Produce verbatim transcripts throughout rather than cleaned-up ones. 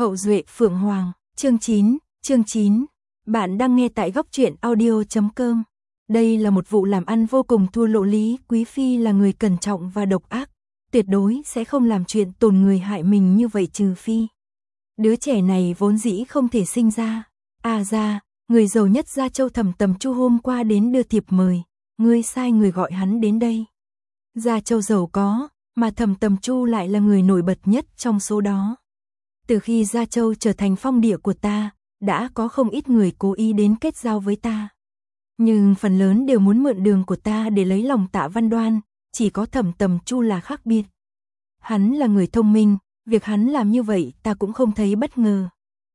Hậu duệ Phượng Hoàng, chương chín, chương chín. Bạn đang nghe tại góc truyện audio chấm com. Đây là một vụ làm ăn vô cùng thua lỗ. Lý Quý Phi là người cẩn trọng và độc ác, tuyệt đối sẽ không làm chuyện tổn người hại mình như vậy, trừ phi đứa trẻ này vốn dĩ không thể sinh ra. À ra, người giàu nhất Gia Châu Thẩm Tầm Chu hôm qua đến đưa thiệp mời, ngươi sai người gọi hắn đến đây. Gia Châu giàu có, mà Thẩm Tầm Chu lại là người nổi bật nhất trong số đó. Từ khi Gia Châu trở thành phong địa của ta, đã có không ít người cố ý đến kết giao với ta. Nhưng phần lớn đều muốn mượn đường của ta để lấy lòng Tạ Văn Đoan, chỉ có Thẩm Tầm Chu là khác biệt. Hắn là người thông minh, việc hắn làm như vậy ta cũng không thấy bất ngờ.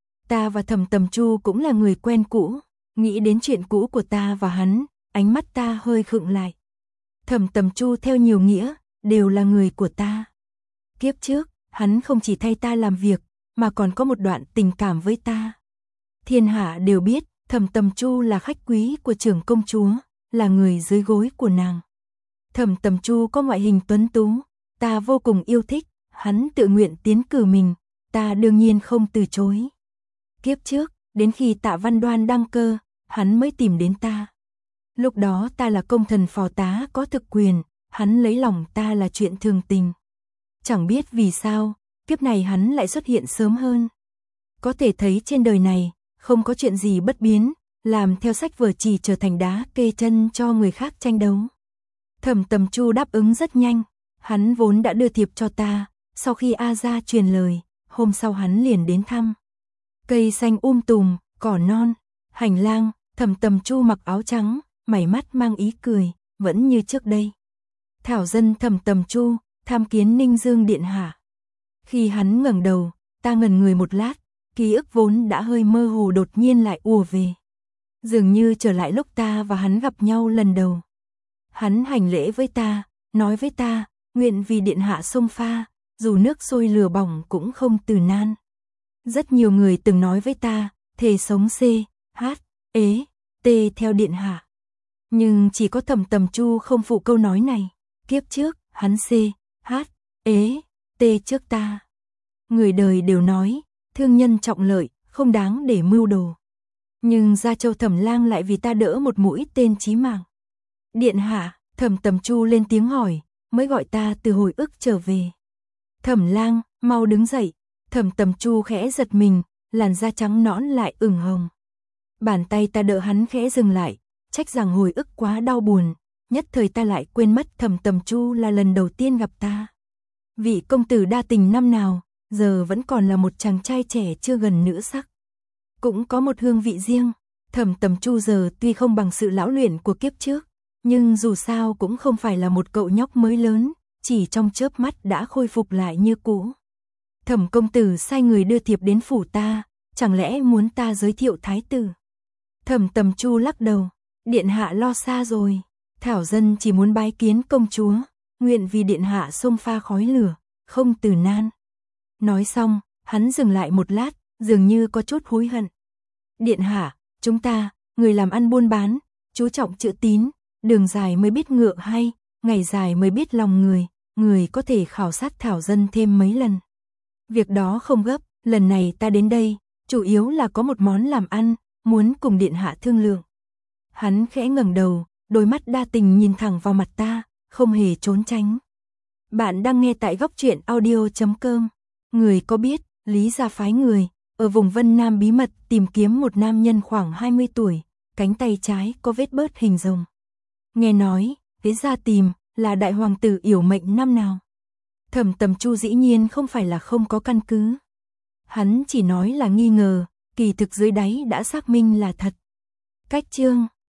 Ta và Thẩm Tầm Chu cũng là người quen cũ, nghĩ đến chuyện cũ của ta và hắn, ánh mắt ta hơi khựng lại. Thẩm Tầm Chu theo nhiều nghĩa, đều là người của ta. Kiếp trước, hắn không chỉ thay ta làm việc, mà còn có một đoạn tình cảm với ta. Thiên hạ đều biết, Thẩm Tầm Chu là khách quý của trưởng công chúa, là người dưới gối của nàng. Thẩm Tầm Chu có ngoại hình tuấn tú, ta vô cùng yêu thích, hắn tự nguyện tiến cử mình, ta đương nhiên không từ chối. Kiếp trước, đến khi Tạ Văn Đoan đăng cơ, hắn mới tìm đến ta. Lúc đó ta là công thần phò tá có thực quyền, hắn lấy lòng ta là chuyện thường tình. Chẳng biết vì sao, kiếp này hắn lại xuất hiện sớm hơn. Có thể thấy trên đời này, không có chuyện gì bất biến, làm theo sách vở chỉ trở thành đá kê chân cho người khác tranh đấu. Thẩm Tầm Chu đáp ứng rất nhanh, hắn vốn đã đưa thiệp cho ta, sau khi A Gia truyền lời, hôm sau hắn liền đến thăm. Cây xanh um tùm, cỏ non, hành lang, Thẩm Tầm Chu mặc áo trắng, mày mắt mang ý cười, vẫn như trước đây. Thảo dân Thẩm Tầm Chu, tham kiến Ninh Dương điện hạ. Khi hắn ngẩng đầu, ta ngẩn người một lát, ký ức vốn đã hơi mơ hồ đột nhiên lại ùa về. Dường như trở lại lúc ta và hắn gặp nhau lần đầu. Hắn hành lễ với ta, nói với ta, nguyện vì điện hạ sông pha, dù nước sôi lửa bỏng cũng không từ nan. Rất nhiều người từng nói với ta, thề sống C, H, ế, T theo điện hạ. Nhưng chỉ có Thẩm Tầm Chu không phụ câu nói này. Kiếp trước, hắn C, H, ế, T trước ta. Người đời đều nói, thương nhân trọng lợi, không đáng để mưu đồ. Nhưng Gia Châu Thẩm Lang lại vì ta đỡ một mũi tên chí mạng. Điện hạ, Thẩm Tầm Chu lên tiếng hỏi, mới gọi ta từ hồi ức trở về. Thẩm Lang, mau đứng dậy. Thẩm Tầm Chu khẽ giật mình, làn da trắng nõn lại ửng hồng. Bàn tay ta đỡ hắn khẽ dừng lại, trách rằng hồi ức quá đau buồn, nhất thời ta lại quên mất Thẩm Tầm Chu là lần đầu tiên gặp ta. Vị công tử đa tình năm nào, giờ vẫn còn là một chàng trai trẻ chưa gần nữ sắc. Cũng có một hương vị riêng, Thẩm Tầm Chu giờ tuy không bằng sự lão luyện của kiếp trước, nhưng dù sao cũng không phải là một cậu nhóc mới lớn, chỉ trong chớp mắt đã khôi phục lại như cũ. Thẩm công tử sai người đưa thiệp đến phủ ta, chẳng lẽ muốn ta giới thiệu thái tử? Thẩm Tầm Chu lắc đầu, điện hạ lo xa rồi, thảo dân chỉ muốn bái kiến công chúa, nguyện vì điện hạ xông pha khói lửa, không từ nan. Nói xong, hắn dừng lại một lát, dường như có chút hối hận. Điện hạ, chúng ta, người làm ăn buôn bán, chú trọng chữ tín, đường dài mới biết ngựa hay, ngày dài mới biết lòng người, người có thể khảo sát thảo dân thêm mấy lần. Việc đó không gấp, lần này ta đến đây, chủ yếu là có một món làm ăn, muốn cùng điện hạ thương lượng. Hắn khẽ ngẩng đầu, đôi mắt đa tình nhìn thẳng vào mặt ta, không hề trốn tránh. Bạn đang nghe tại góc truyện audio chấm com. Người có biết, Lý gia phái người, ở vùng Vân Nam bí mật tìm kiếm một nam nhân khoảng hai mươi tuổi, cánh tay trái có vết bớt hình rồng. Nghe nói, phía ra tìm, là đại hoàng tử yểu mệnh năm nào. Thẩm Tầm Chu dĩ nhiên không phải là không có căn cứ. Hắn chỉ nói là nghi ngờ, kỳ thực dưới đáy đã xác minh là thật. Cách chương